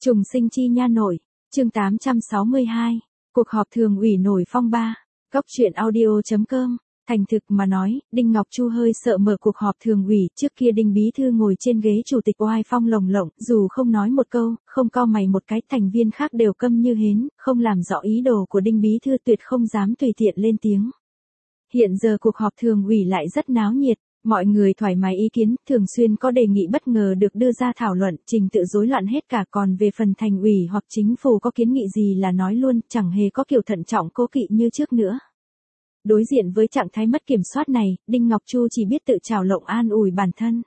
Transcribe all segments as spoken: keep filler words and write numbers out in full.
Trùng sinh chi nha nội, chương tám trăm sáu mươi hai, cuộc họp thường ủy nổi phong ba, góc truyện audio.com. Thành thực mà nói, Đinh Ngọc Chu hơi sợ mở cuộc họp thường ủy, trước kia Đinh Bí Thư ngồi trên ghế chủ tịch oai phong lồng lộng, dù không nói một câu, không cau mày một cái, thành viên khác đều câm như hến, không làm rõ ý đồ của Đinh Bí Thư tuyệt không dám tùy tiện lên tiếng. Hiện giờ cuộc họp thường ủy lại rất náo nhiệt. Mọi người thoải mái ý kiến, thường xuyên có đề nghị bất ngờ được đưa ra thảo luận, trình tự rối loạn hết cả, còn về phần thành ủy hoặc chính phủ có kiến nghị gì là nói luôn, chẳng hề có kiểu thận trọng cố kỵ như trước nữa. Đối diện với trạng thái mất kiểm soát này, Đinh Ngọc Chu chỉ biết tự trào lộng an ủi bản thân.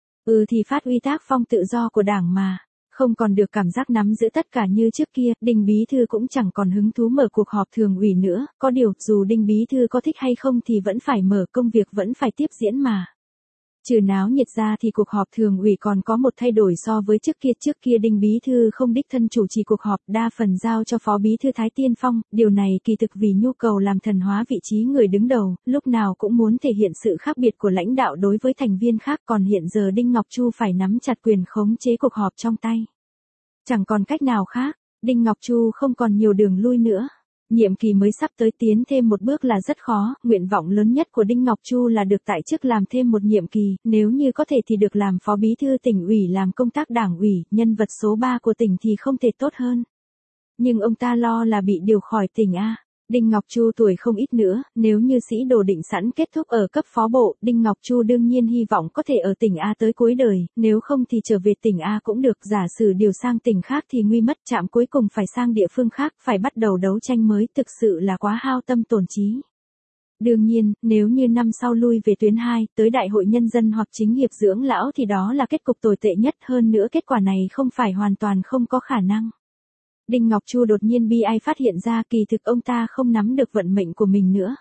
Ừ thì phát huy tác phong tự do của đảng mà, không còn được cảm giác nắm giữ tất cả như trước kia, Đinh Bí Thư cũng chẳng còn hứng thú mở cuộc họp thường ủy nữa, có điều, dù Đinh Bí Thư có thích hay không thì vẫn phải mở, công việc vẫn phải tiếp diễn mà. Trừ náo nhiệt ra thì cuộc họp thường ủy còn có một thay đổi so với trước kia, trước kia Đinh Bí Thư không đích thân chủ trì cuộc họp, đa phần giao cho Phó Bí Thư Thái Tiên Phong, điều này kỳ thực vì nhu cầu làm thần hóa vị trí người đứng đầu, lúc nào cũng muốn thể hiện sự khác biệt của lãnh đạo đối với thành viên khác, còn hiện giờ Đinh Ngọc Chu phải nắm chặt quyền khống chế cuộc họp trong tay. Chẳng còn cách nào khác, Đinh Ngọc Chu không còn nhiều đường lui nữa. Nhiệm kỳ mới sắp tới, tiến thêm một bước là rất khó, nguyện vọng lớn nhất của Đinh Ngọc Chu là được tại chức làm thêm một nhiệm kỳ, nếu như có thể thì được làm Phó Bí Thư Tỉnh ủy, làm công tác đảng ủy, nhân vật số ba của tỉnh thì không thể tốt hơn. Nhưng ông ta lo là bị điều khỏi tỉnh A. Đinh Ngọc Chu tuổi không ít nữa, nếu như sĩ đồ định sẵn kết thúc ở cấp phó bộ, Đinh Ngọc Chu đương nhiên hy vọng có thể ở tỉnh A tới cuối đời, nếu không thì trở về tỉnh A cũng được, giả sử điều sang tỉnh khác thì nguy mất, chạm cuối cùng phải sang địa phương khác, phải bắt đầu đấu tranh mới, thực sự là quá hao tâm tổn trí. Đương nhiên, nếu như năm sau lui về tuyến hai, tới đại hội nhân dân hoặc chính hiệp dưỡng lão thì đó là kết cục tồi tệ nhất, hơn nữa kết quả này không phải hoàn toàn không có khả năng. Đinh Ngọc Chu đột nhiên bi ai phát hiện ra kỳ thực ông ta không nắm được vận mệnh của mình nữa.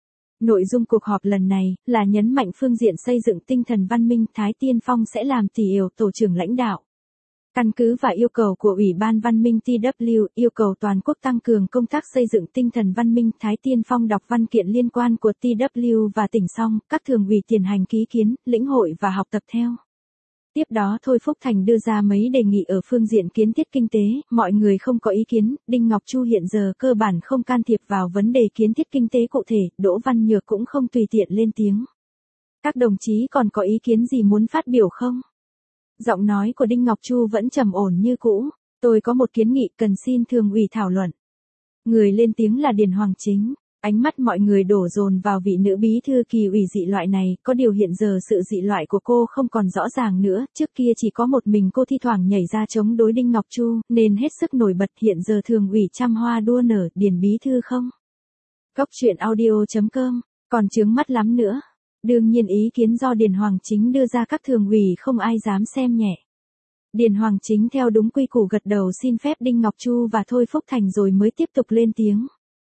Nội dung cuộc họp lần này là nhấn mạnh phương diện xây dựng tinh thần văn minh, Thái Tiên Phong sẽ làm tỷ yếu tổ trưởng lãnh đạo. Căn cứ và yêu cầu của Ủy ban Văn minh T W, yêu cầu toàn quốc tăng cường công tác xây dựng tinh thần văn minh, Thái Tiên Phong đọc văn kiện liên quan của T W và tỉnh xong, các thường ủy tiến hành ký kiến, lĩnh hội và học tập theo. Tiếp đó Thôi Phúc Thành đưa ra mấy đề nghị ở phương diện kiến thiết kinh tế, mọi người không có ý kiến, Đinh Ngọc Chu hiện giờ cơ bản không can thiệp vào vấn đề kiến thiết kinh tế cụ thể, Đỗ Văn Nhược cũng không tùy tiện lên tiếng. Các đồng chí còn có ý kiến gì muốn phát biểu không? Giọng nói của Đinh Ngọc Chu vẫn trầm ổn như cũ, tôi có một kiến nghị cần xin thường ủy thảo luận. Người lên tiếng là Điền Hoàng Chính. Ánh mắt mọi người đổ dồn vào vị nữ bí thư kỳ ủy dị loại này, có điều hiện giờ sự dị loại của cô không còn rõ ràng nữa, trước kia chỉ có một mình cô thi thoảng nhảy ra chống đối Đinh Ngọc Chu, nên hết sức nổi bật, hiện giờ thường ủy trăm hoa đua nở, Điền bí thư không? Góc truyện audio.com, còn chướng mắt lắm nữa. Đương nhiên ý kiến do Điền Hoàng Chính đưa ra các thường ủy không ai dám xem nhẹ. Điền Hoàng Chính theo đúng quy củ gật đầu xin phép Đinh Ngọc Chu và Thôi Phúc Thành rồi mới tiếp tục lên tiếng.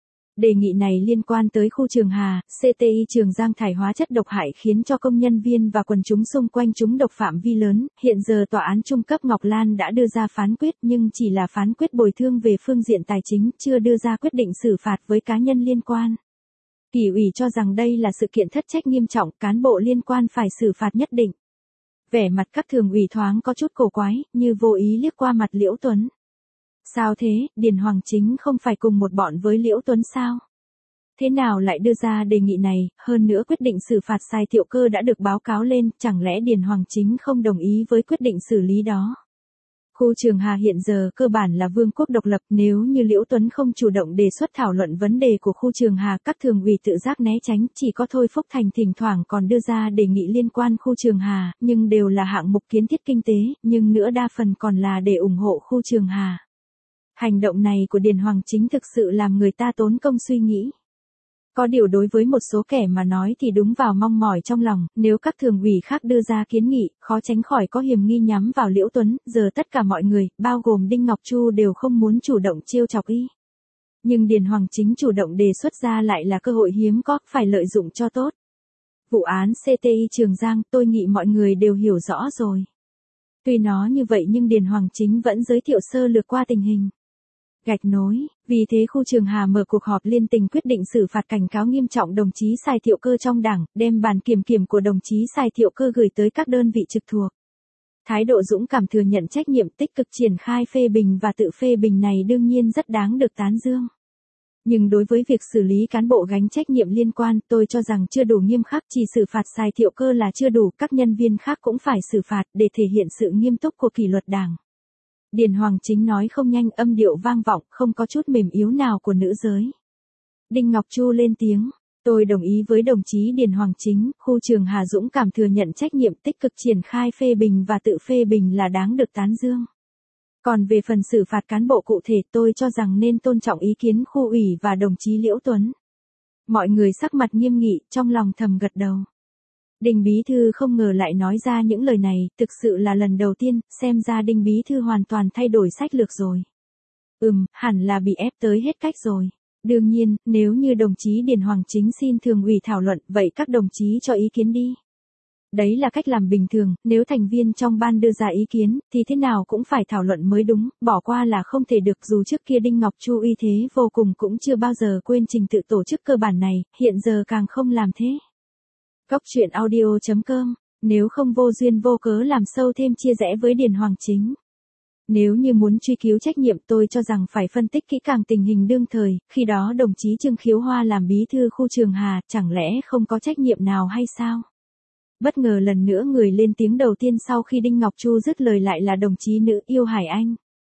Đề nghị này liên quan tới khu Trường Hà, xê tê i Trường Giang thải hóa chất độc hại khiến cho công nhân viên và quần chúng xung quanh chúng độc phạm vi lớn, hiện giờ tòa án trung cấp Ngọc Lan đã đưa ra phán quyết nhưng chỉ là phán quyết bồi thương về phương diện tài chính, chưa đưa ra quyết định xử phạt với cá nhân liên quan. Kỳ ủy cho rằng đây là sự kiện thất trách nghiêm trọng, cán bộ liên quan phải xử phạt nhất định. Vẻ mặt các thường ủy thoáng có chút cổ quái, như vô ý liếc qua mặt Liễu Tuấn. Sao thế, Điền Hoàng Chính không phải cùng một bọn với Liễu Tuấn sao? Thế nào lại đưa ra đề nghị này, hơn nữa quyết định xử phạt Sai Thiệu Cơ đã được báo cáo lên, chẳng lẽ Điền Hoàng Chính không đồng ý với quyết định xử lý đó? Khu Trường Hà hiện giờ cơ bản là vương quốc độc lập, nếu như Liễu Tuấn không chủ động đề xuất thảo luận vấn đề của khu Trường Hà, các thường ủy tự giác né tránh, chỉ có Thôi Phúc Thành thỉnh thoảng còn đưa ra đề nghị liên quan khu Trường Hà, nhưng đều là hạng mục kiến thiết kinh tế, nhưng nữa đa phần còn là để ủng hộ khu Trường Hà. Hành động này của Điền Hoàng Chính thực sự làm người ta tốn công suy nghĩ. Có điều đối với một số kẻ mà nói thì đúng vào mong mỏi trong lòng, nếu các thường ủy khác đưa ra kiến nghị, khó tránh khỏi có hiềm nghi nhắm vào Liễu Tuấn, giờ tất cả mọi người, bao gồm Đinh Ngọc Chu đều không muốn chủ động trêu chọc y. Nhưng Điền Hoàng Chính chủ động đề xuất ra lại là cơ hội hiếm có, phải lợi dụng cho tốt. Vụ án xê tê i Trường Giang, tôi nghĩ mọi người đều hiểu rõ rồi. Tuy nó như vậy nhưng Điền Hoàng Chính vẫn giới thiệu sơ lược qua tình hình. Gạch nối, vì thế khu Trường Hà mở cuộc họp liên tình quyết định xử phạt cảnh cáo nghiêm trọng đồng chí Sai Thiệu Cơ trong đảng, đem bản kiểm kiểm của đồng chí Sai Thiệu Cơ gửi tới các đơn vị trực thuộc. Thái độ dũng cảm thừa nhận trách nhiệm, tích cực triển khai phê bình và tự phê bình này đương nhiên rất đáng được tán dương. Nhưng đối với việc xử lý cán bộ gánh trách nhiệm liên quan, tôi cho rằng chưa đủ nghiêm khắc, chỉ xử phạt Sài Thiệu Cơ là chưa đủ, các nhân viên khác cũng phải xử phạt để thể hiện sự nghiêm túc của kỷ luật Đảng. Điền Hoàng Chính nói không nhanh, âm điệu vang vọng, không có chút mềm yếu nào của nữ giới. Đinh Ngọc Chu lên tiếng. Tôi đồng ý với đồng chí Điền Hoàng Chính, khu trường Hà dũng cảm thừa nhận trách nhiệm, tích cực triển khai phê bình và tự phê bình là đáng được tán dương. Còn về phần xử phạt cán bộ cụ thể, tôi cho rằng nên tôn trọng ý kiến khu ủy và đồng chí Liễu Tuấn. Mọi người sắc mặt nghiêm nghị, trong lòng thầm gật đầu. Đinh Bí Thư không ngờ lại nói ra những lời này, thực sự là lần đầu tiên, xem ra Đinh Bí Thư hoàn toàn thay đổi sách lược rồi. Ừm, hẳn là bị ép tới hết cách rồi. Đương nhiên, nếu như đồng chí Điền Hoàng Chính xin thường ủy thảo luận, vậy các đồng chí cho ý kiến đi. Đấy là cách làm bình thường, nếu thành viên trong ban đưa ra ý kiến, thì thế nào cũng phải thảo luận mới đúng, bỏ qua là không thể được, dù trước kia Đinh Ngọc Chu uy thế vô cùng cũng chưa bao giờ quên trình tự tổ chức cơ bản này, hiện giờ càng không làm thế. Góc truyện audio chấm com, nếu không vô duyên vô cớ làm sâu thêm chia rẽ với Điền Hoàng Chính. Nếu như muốn truy cứu trách nhiệm, tôi cho rằng phải phân tích kỹ càng tình hình đương thời, khi đó đồng chí Trương Khiếu Hoa làm bí thư khu trường Hà, chẳng lẽ không có trách nhiệm nào hay sao? Bất ngờ lần nữa người lên tiếng đầu tiên sau khi Đinh Ngọc Chu dứt lời lại là đồng chí nữ Yêu Hải Anh.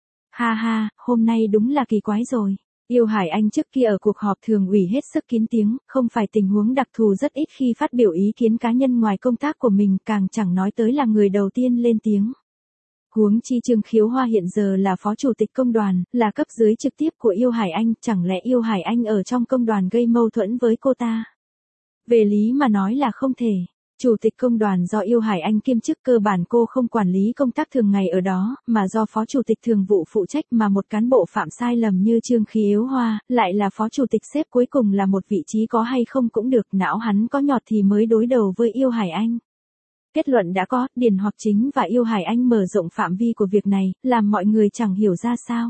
Ha ha, hôm nay đúng là kỳ quái rồi. Yêu Hải Anh trước kia ở cuộc họp thường ủy hết sức kín tiếng, không phải tình huống đặc thù rất ít khi phát biểu ý kiến cá nhân ngoài công tác của mình, càng chẳng nói tới là người đầu tiên lên tiếng. Huống chi Trương Khiếu Hoa hiện giờ là phó chủ tịch công đoàn, là cấp dưới trực tiếp của Yêu Hải Anh, chẳng lẽ Yêu Hải Anh ở trong công đoàn gây mâu thuẫn với cô ta? Về lý mà nói là không thể. Chủ tịch công đoàn do Yêu Hải Anh kiêm chức, cơ bản cô không quản lý công tác thường ngày ở đó, mà do phó chủ tịch thường vụ phụ trách, mà một cán bộ phạm sai lầm như Trương Khiếu Hoa, lại là phó chủ tịch xếp cuối cùng là một vị trí có hay không cũng được, não hắn có nhọt thì mới đối đầu với Yêu Hải Anh. Kết luận đã có, Điền Hoàng Chính và Yêu Hải Anh mở rộng phạm vi của việc này, làm mọi người chẳng hiểu ra sao.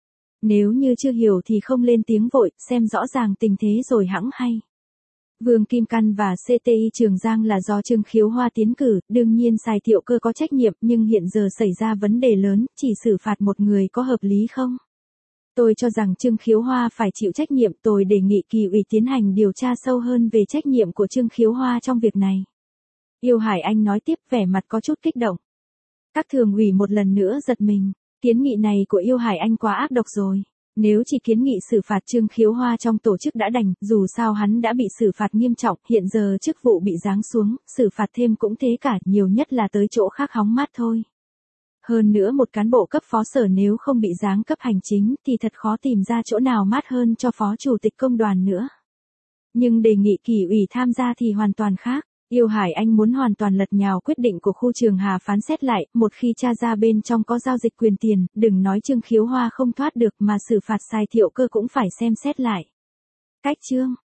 Nếu như chưa hiểu thì không lên tiếng vội, xem rõ ràng tình thế rồi hẵng hay. Vương Kim Căn và xê tê i Trường Giang là do Trương Khiếu Hoa tiến cử, đương nhiên Sài Thiệu Cơ có trách nhiệm, nhưng hiện giờ xảy ra vấn đề lớn, chỉ xử phạt một người có hợp lý không? Tôi cho rằng Trương Khiếu Hoa phải chịu trách nhiệm, tôi đề nghị kỳ ủy tiến hành điều tra sâu hơn về trách nhiệm của Trương Khiếu Hoa trong việc này. Yêu Hải Anh nói tiếp, vẻ mặt có chút kích động. Các thường ủy một lần nữa giật mình, kiến nghị này của Yêu Hải Anh quá ác độc rồi. Nếu chỉ kiến nghị xử phạt Trương Khiếu Hoa trong tổ chức đã đành, dù sao hắn đã bị xử phạt nghiêm trọng, hiện giờ chức vụ bị giáng xuống, xử phạt thêm cũng thế cả, nhiều nhất là tới chỗ khác hóng mát thôi. Hơn nữa một cán bộ cấp phó sở nếu không bị giáng cấp hành chính thì thật khó tìm ra chỗ nào mát hơn cho phó chủ tịch công đoàn nữa. Nhưng đề nghị kỳ ủy tham gia thì hoàn toàn khác. Yêu Hải Anh muốn hoàn toàn lật nhào quyết định của khu trường Hà, phán xét lại, một khi tra ra bên trong có giao dịch quyền tiền, đừng nói Trương Khiếu Hoa không thoát được mà xử phạt Sài Thiệu Cơ cũng phải xem xét lại. Cách chương